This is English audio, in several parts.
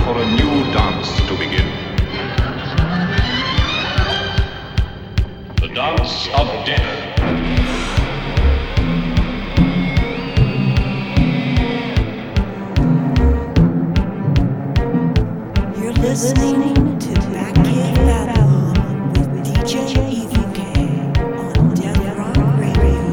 for a new dance to begin. The dance of death. You're listening to Batcave Babylon with DJ Ethan K on Death Rock Radio.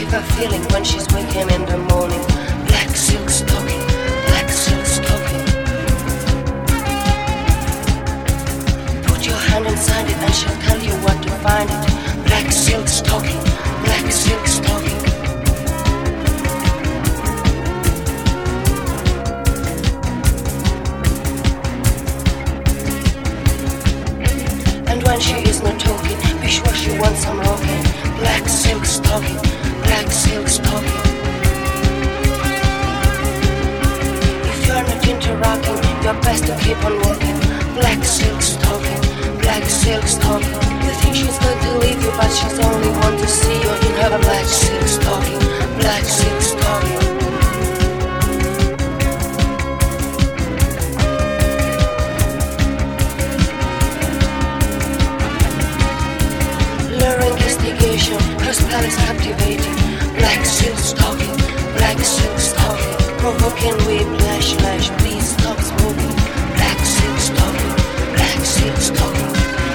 give her feeling when she's with him in the morning. Black silk stocking, black silk stocking. Put your hand inside it and she'll tell you what to find it. Black silk stocking, black silk stocking. And when she is not talking, be sure she wants some rocking. Black silk stocking, black silk stocking. If you're not into rocking, you're best to keep on walking. Black silk stocking, black silk stocking. You think she's going to leave you, but she's only want to see you in her black silk stocking, black silk stocking. Investigation, her spell is captivating. Black silk stocking, black silk stocking. Provoking whiplash, flash, please stop smoking. Black silk stocking, black silk stocking.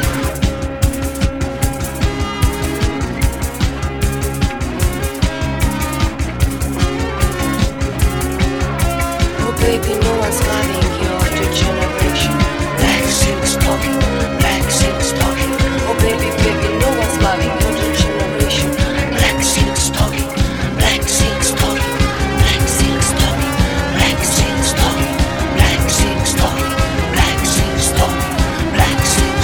Oh baby, no one's loving your degeneration. Black silk stocking, black silk stocking. Oh baby, baby, no one's loving your degeneration. Black silk stocking, black silk stocking, black silk stocking, black silk stocking, black silk stocking, black silk stocking, black silk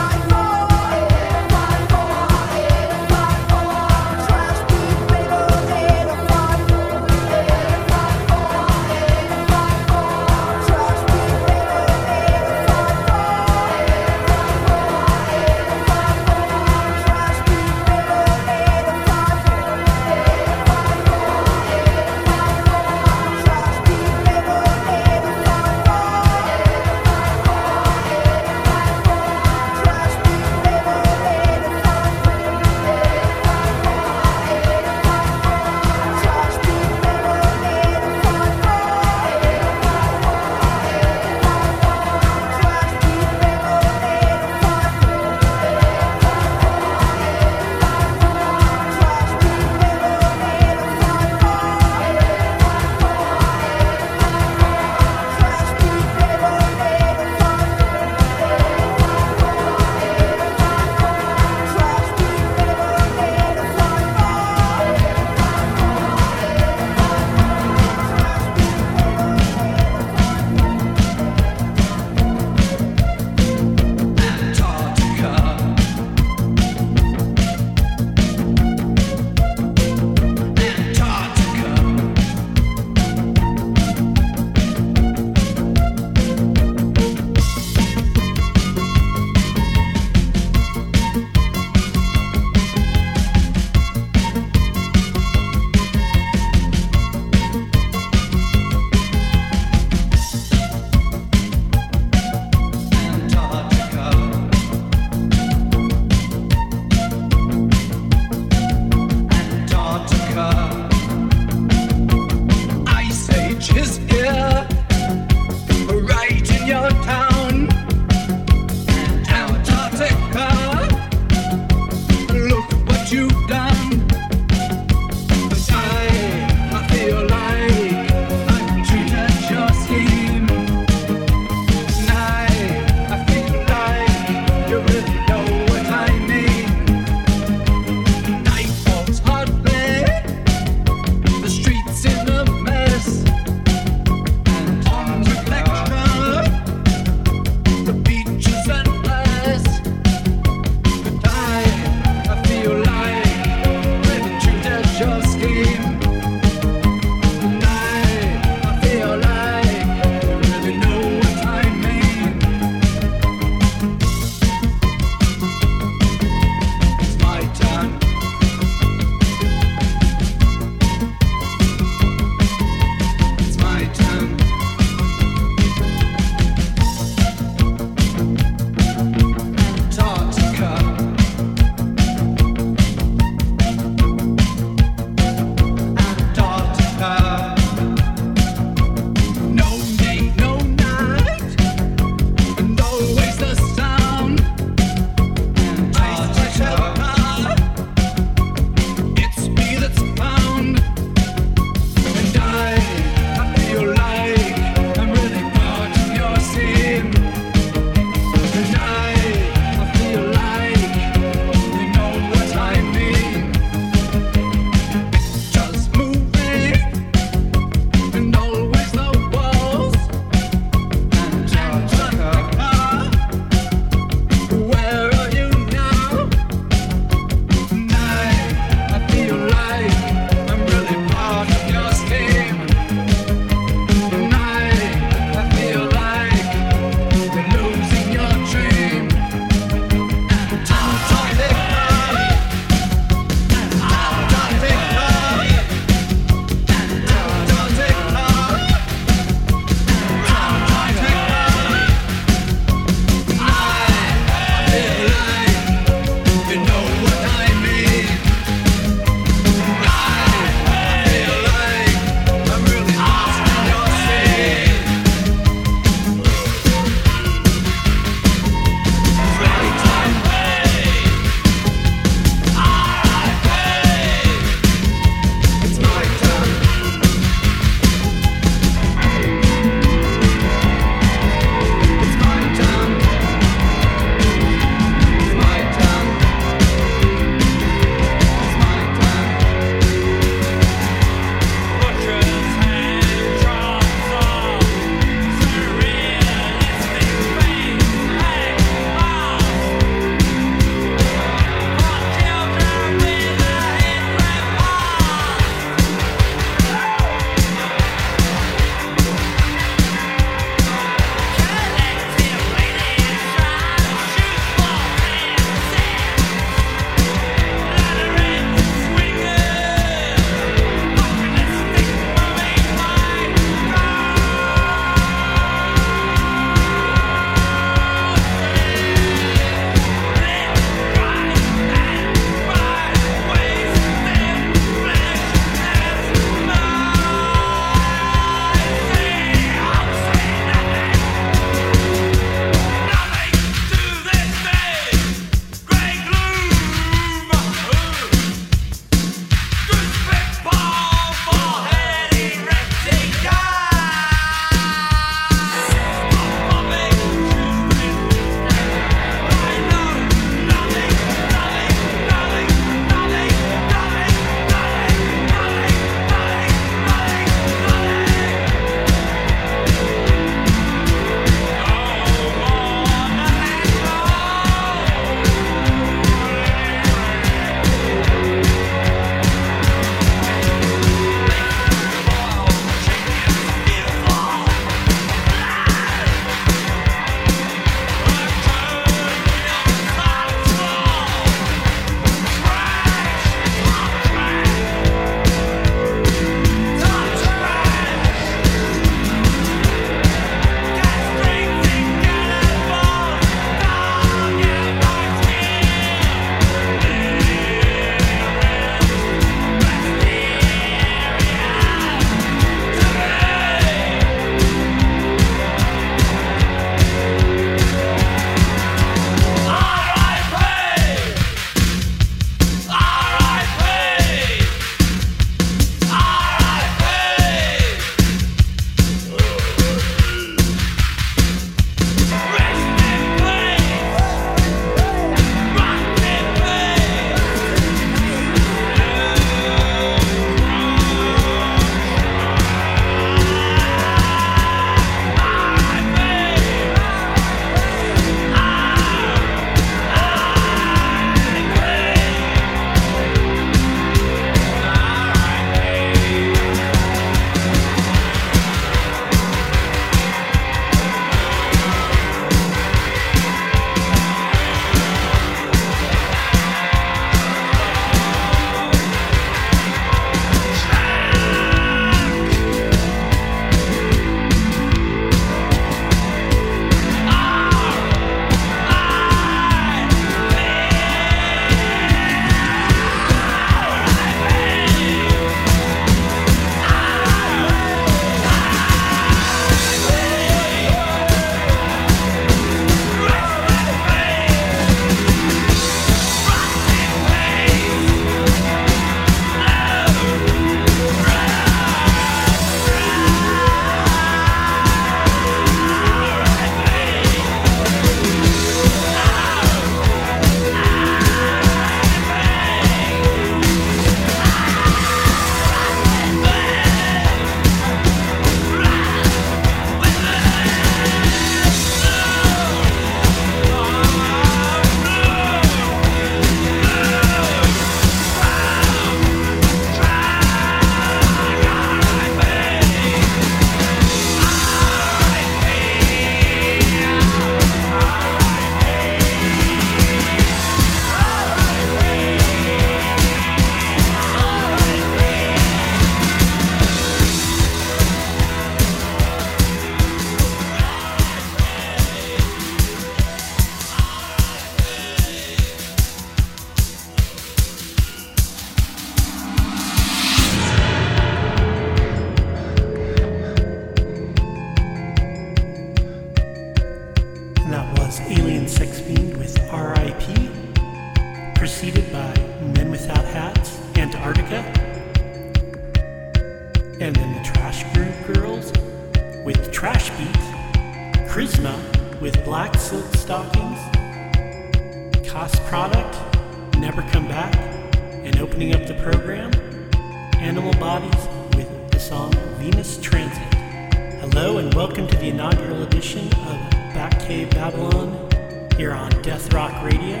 Girls with Trash Beat, Charisma with Black Silk Stockings, Cost Product, Never Come Back, and opening up the program, Animal Bodies with the song Venus Transit. Hello and welcome to the inaugural edition of Batcave Babylon here on Death Rock Radio.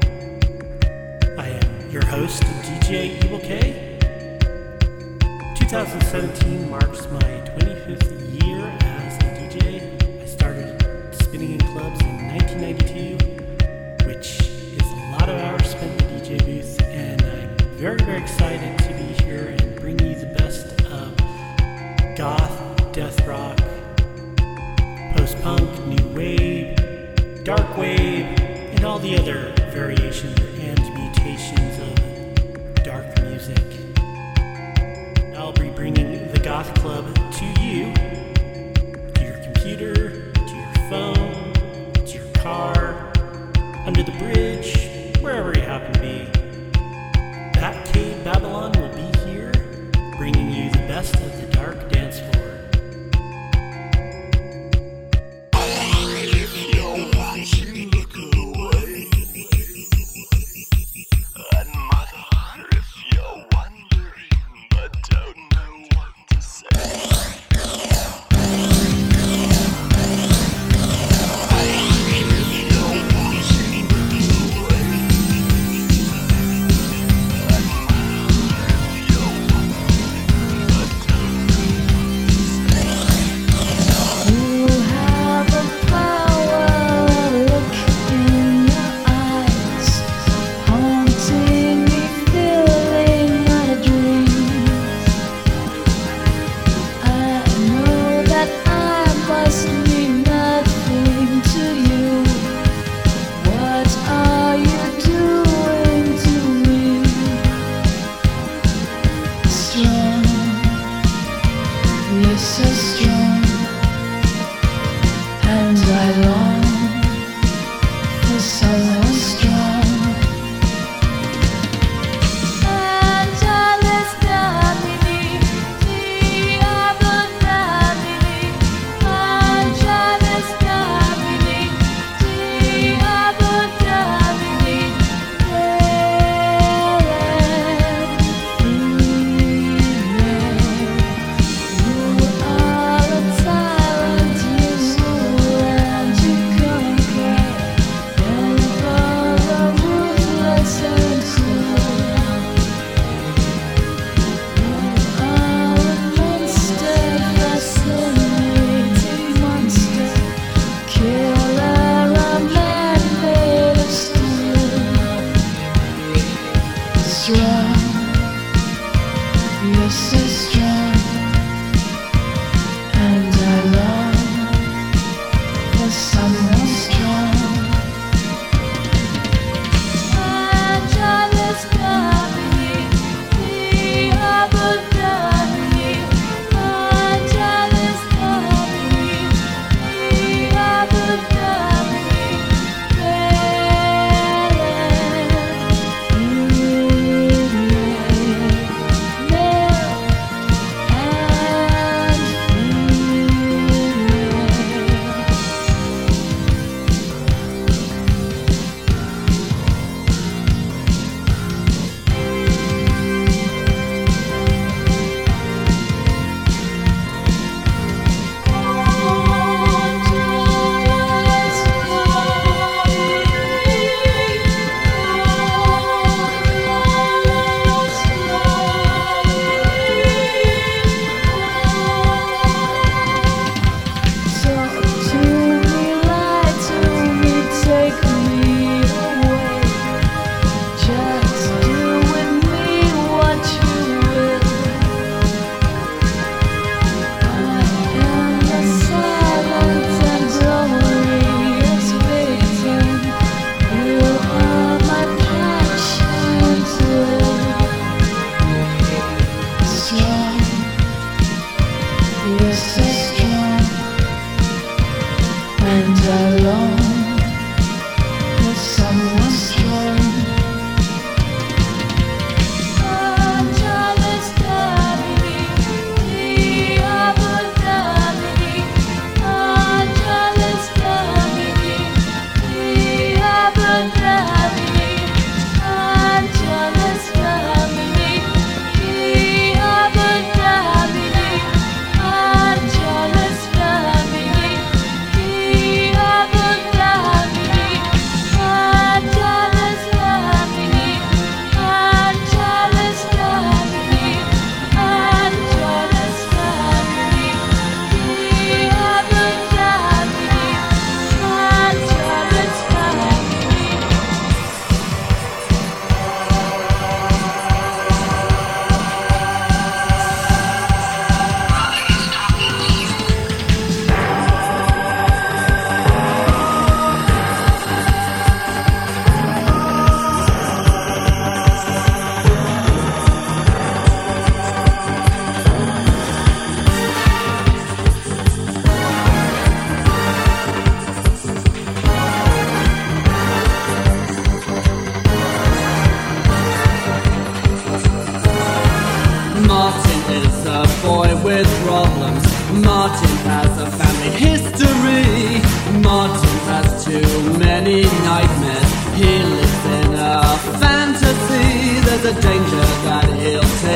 I am your host, DJ Evil K. 2017 marks my 25th year as a DJ. I started spinning in clubs in 1992, which is a lot of hours spent in the DJ booth, and I'm very, very excited to be here and bring you the best of goth, death rock, post-punk, new wave, dark wave, and all the other variations and mutations of dark music. I'll be bringing the Goth Club to you, to your computer, to your phone, to your car, under the bridge, wherever you happen to be. Batcave Babylon will be here, bringing you the best of the dark dance floor. Watching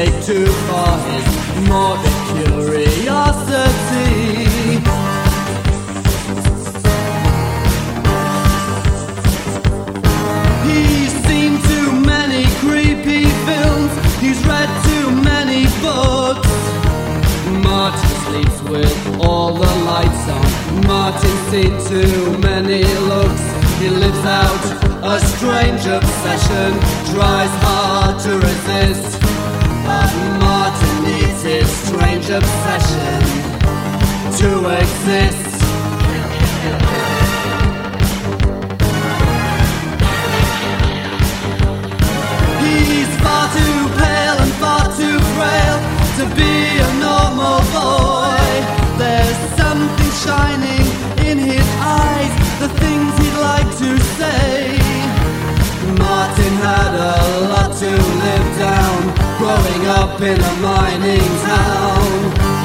take too far his morbid curiosity. He's seen too many creepy films, he's read too many books. Martin sleeps with all the lights on, Martin's seen too many looks. He lives out a strange obsession, tries hard to resist, but Martin needs his strange obsession to exist. He's far too pale and far too frail to be a normal boy. There's something shining in his eyes, the things he'd like to say. Martin had a lot to live down, growing up in a mining town.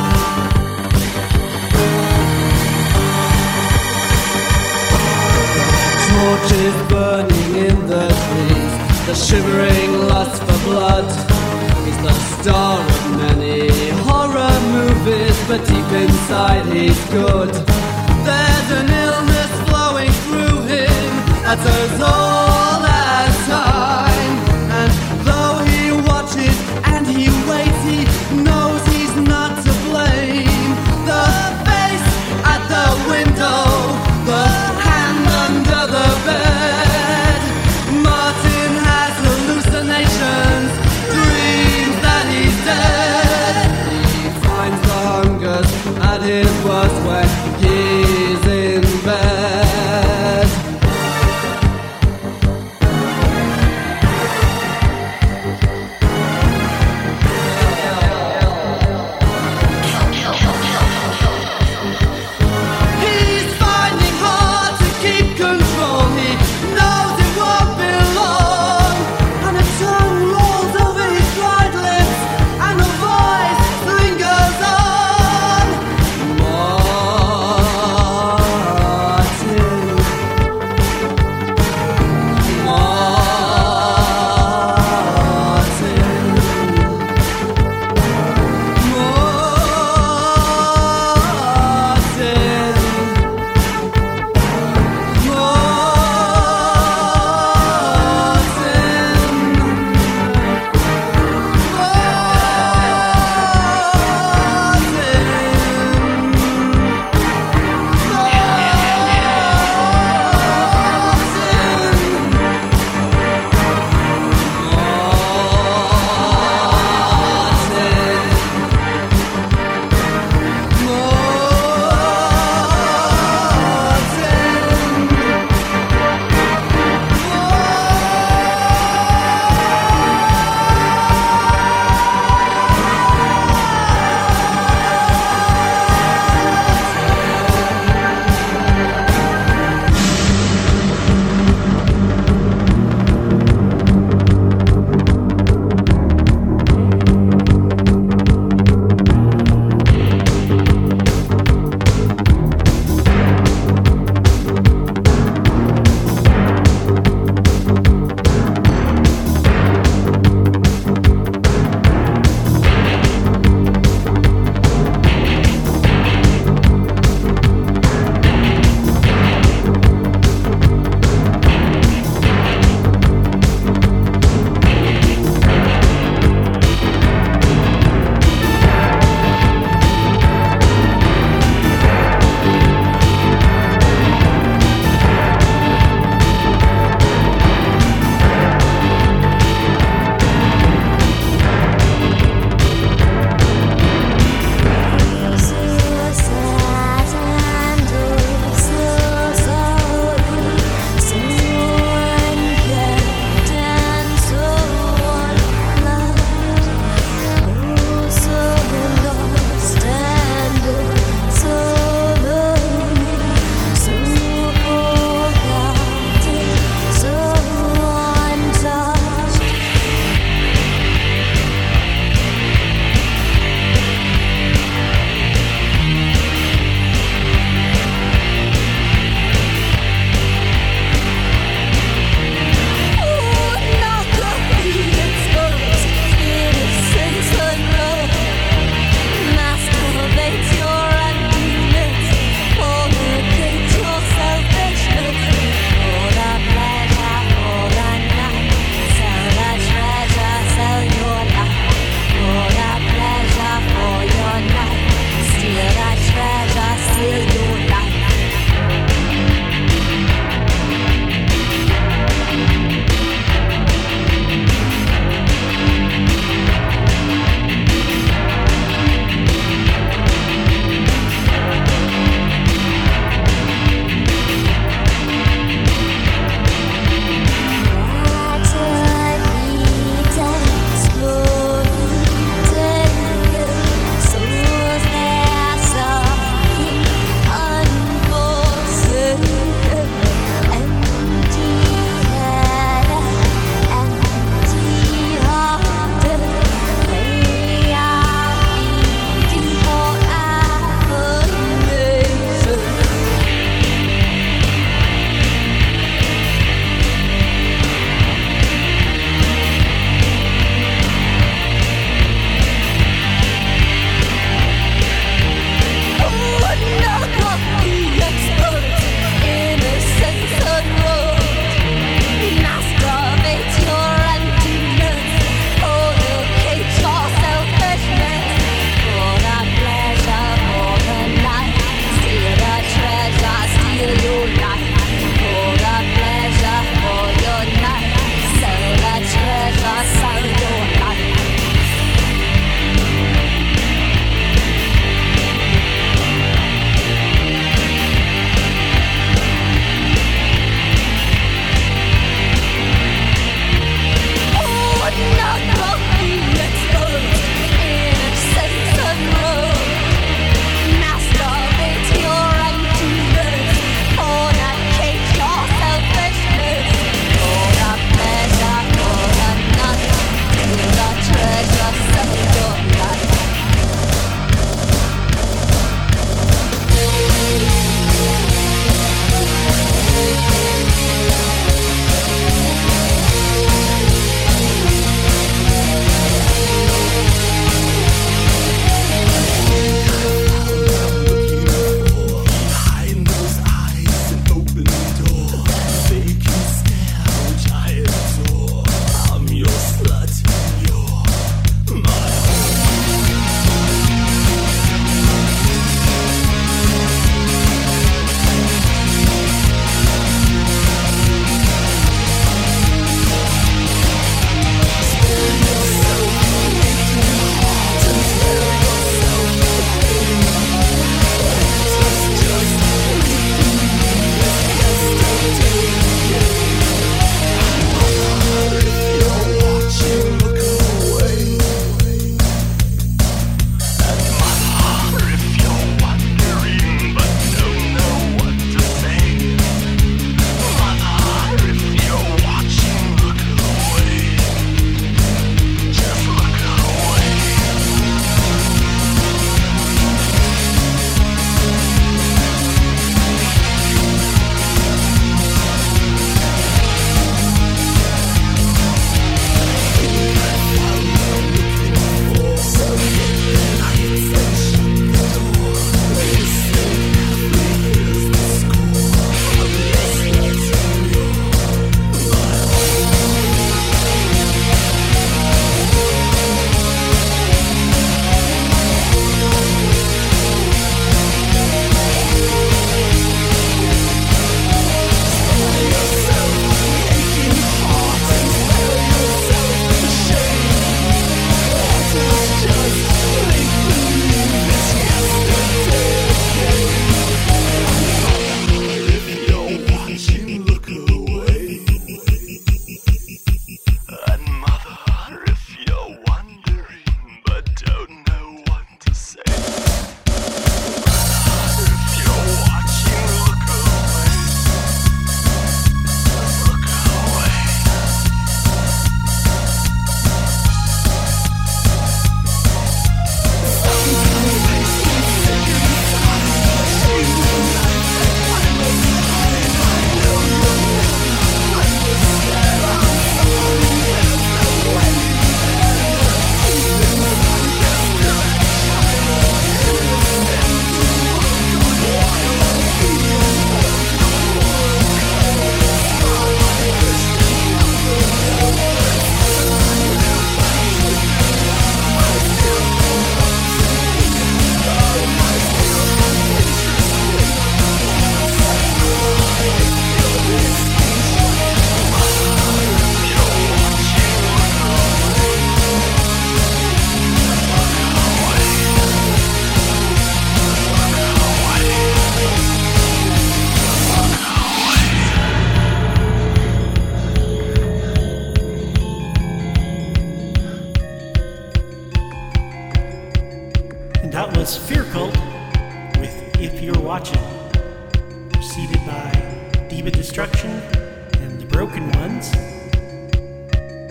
Torches burning in the trees, the shivering lust for blood. He's the star of many horror movies, but deep inside he's good. There's an illness flowing through him that's as old as time. And though he watches and he waits, he knows he's not to blame. The face at the window, the hand under the bed. Martin has hallucinations, dreams that he's dead. He finds the hungers at his worst when he's in bed.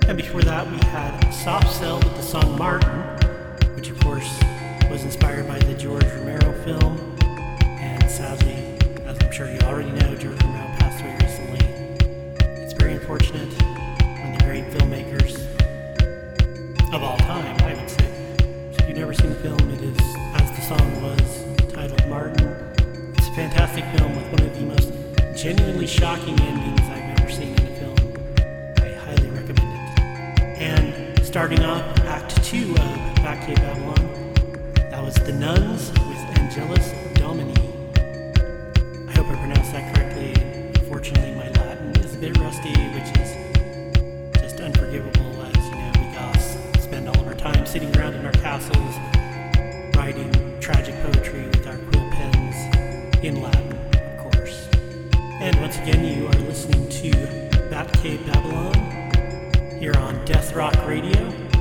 And before that, we had Soft Cell with the song Martin, which of course was inspired by the George Romero film. And sadly, as I'm sure you already know, George Romero passed away recently. It's very unfortunate when the great filmmakers of all time, I would say. So if you've never seen the film, it is, as the song was, titled Martin. It's a fantastic film with one of the most genuinely shocking endings I've ever seen in a film. I highly recommend it. And starting off Act 2 of Back Cave Babylon, that was The Nuns with Angelus Domini. I hope I pronounced that correctly. Unfortunately, my Latin is a bit rusty, which is just unforgivable, as you know, we Goths spend all of our time sitting around in our castles, writing tragic poetry with our quill pens in Latin, of course. And once again, you are listening to Batcave Babylon here on Death Rock Radio.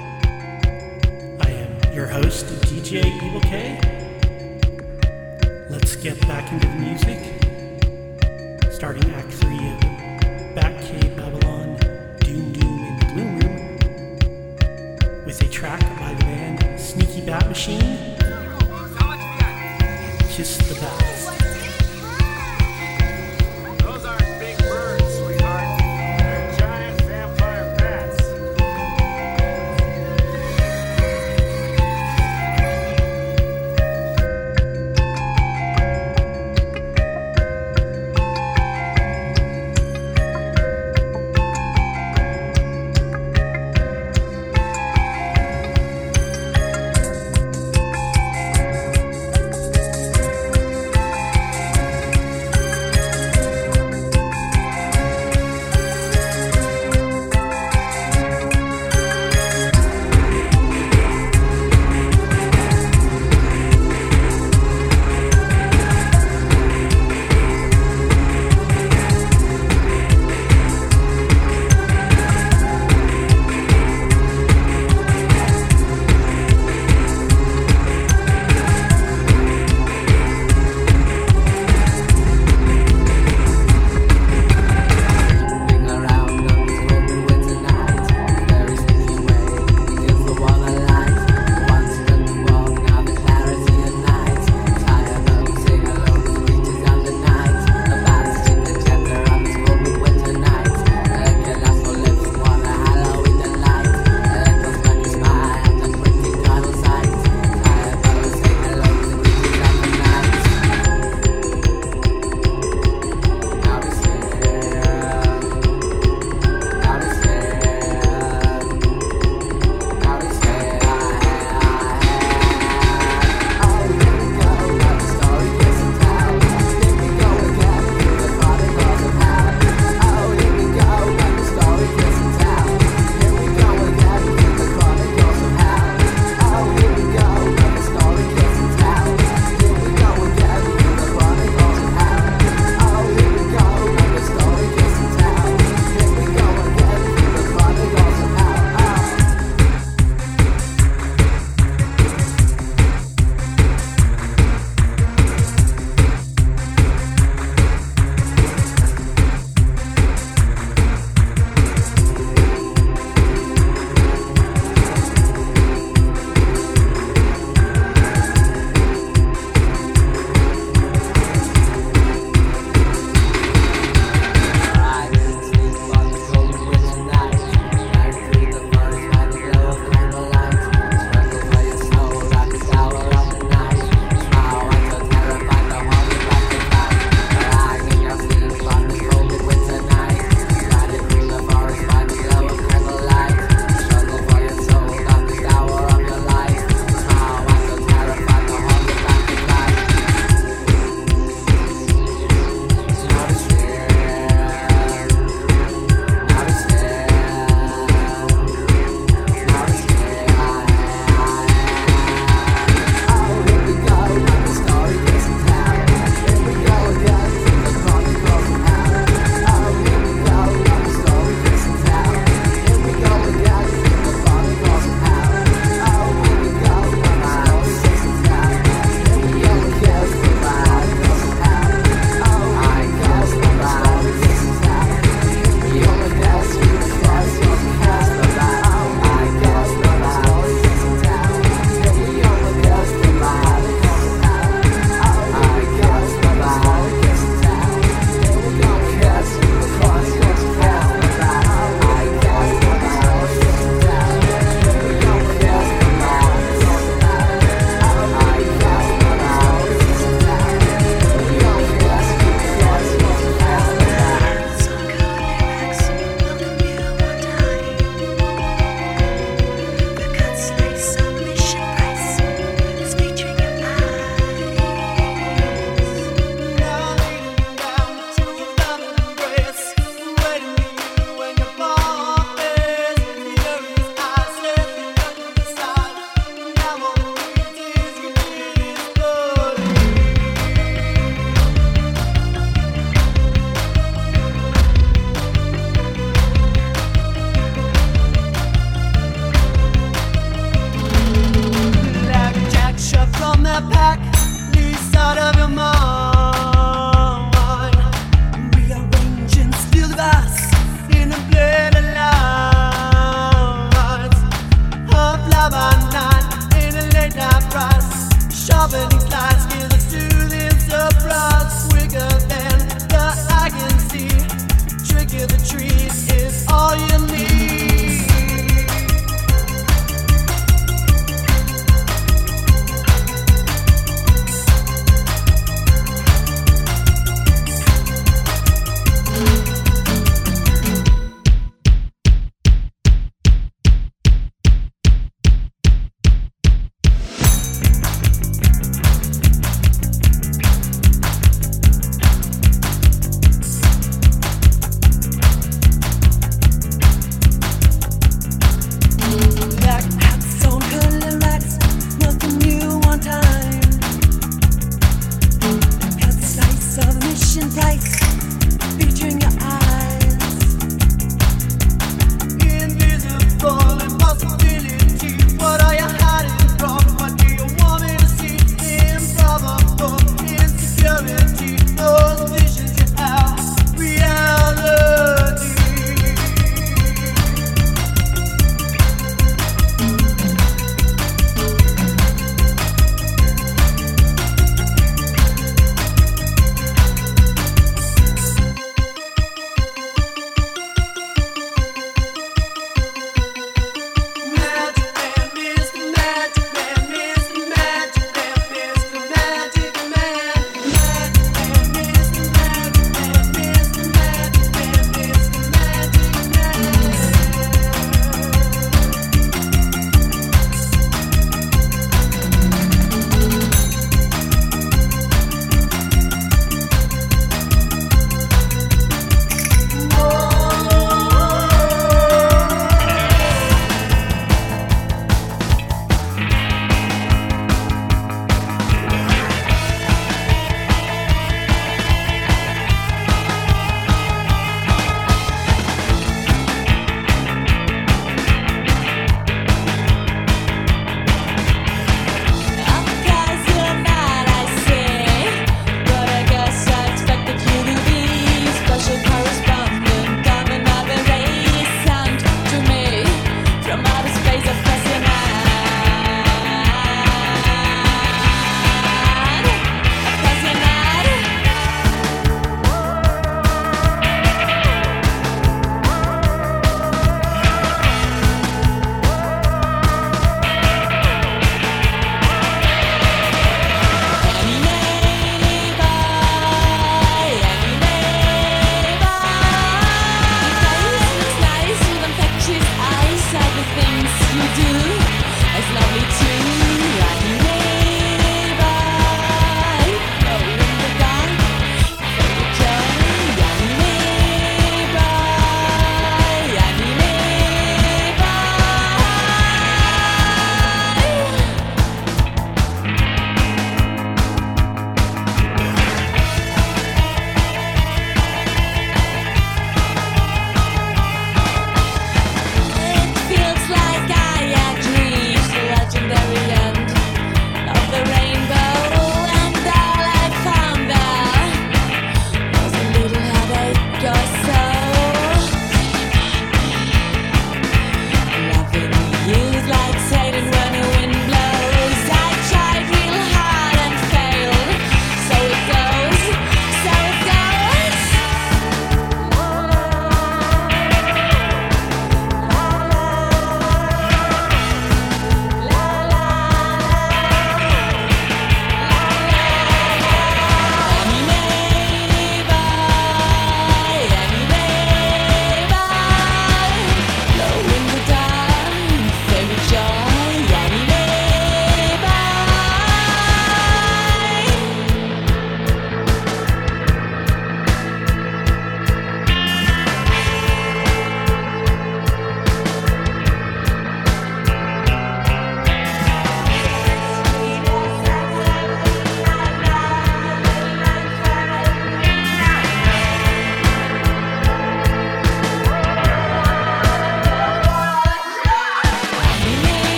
I am your host, DJ Evil K. Let's get back into the music. Starting Act 3 of Batcave Babylon, Doom Doom in the Gloom Room, with a track by the band Sneaky Bat Machine, and Kiss the Bats. Those aren't big birds, sweetheart. They're giant vampire bats.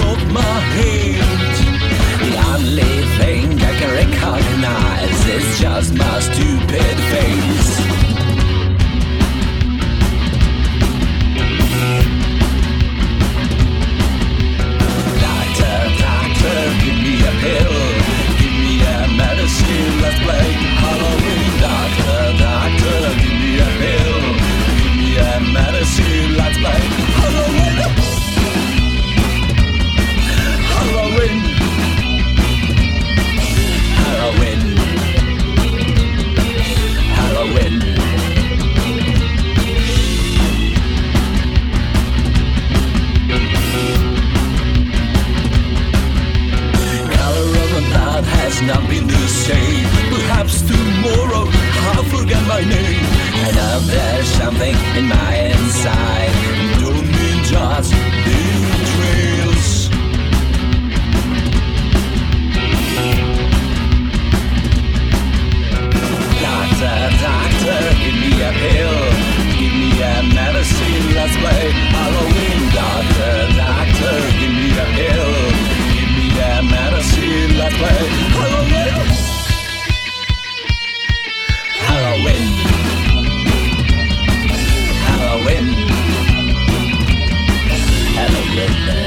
of my head. The only thing I can recognize is just my stupid face. Doctor, doctor, give me a pill, give me a medicine, let's play Halloween. Doctor, doctor, give me a pill, give me a medicine, let's play Halloween. Halloween. Halloween. Halloween. Color of my blood has not been the same. Perhaps tomorrow I'll forget my name. I know there's something in my inside. Don't mean just leaving trails. Doctor, doctor, give me a pill, give me a medicine, let's play Halloween. Doctor, doctor, give me a pill, give me a medicine, let's play Halloween. Halloween. Halloween. Halloween.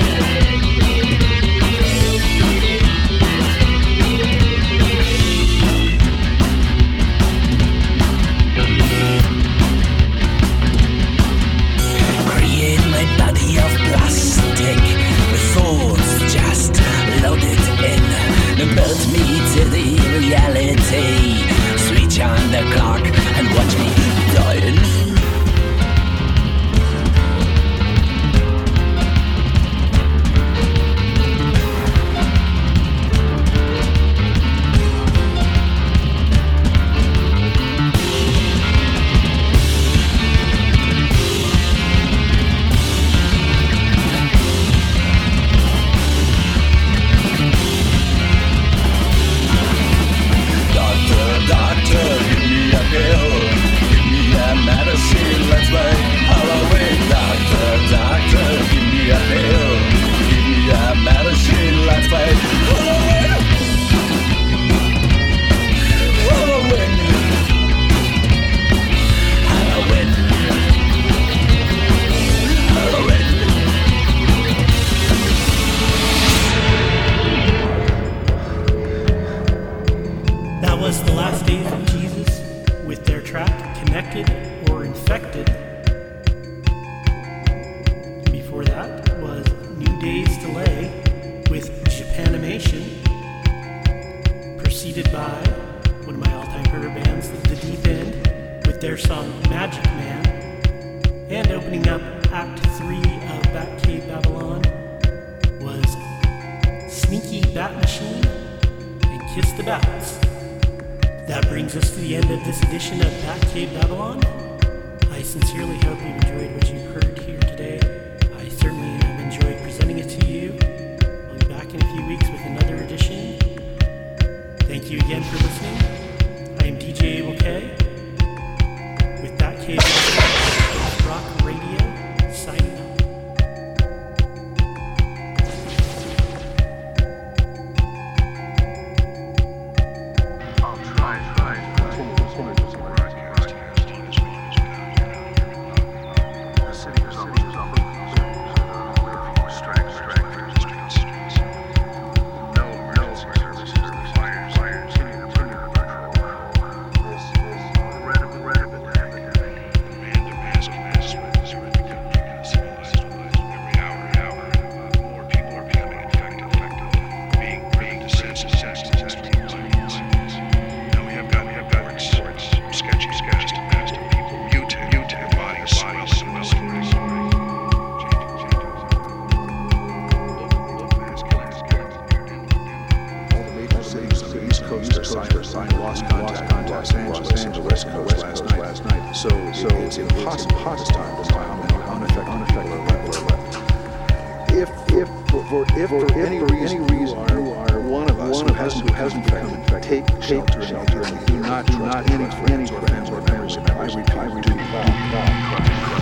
Body of plastic with thoughts just loaded in. Melt me to the reality. Switch on the clock and watch me dying. Thank you again for listening. I am DJ Abel K. with That Cave Rock Radio, signing off. Lost contact Los Angeles last night. So it's impossible this time to know how many unaffected people are left. If for any reason you are one of us who hasn't become infected, take shelter and do not trust any friends or members. I repeat, do not.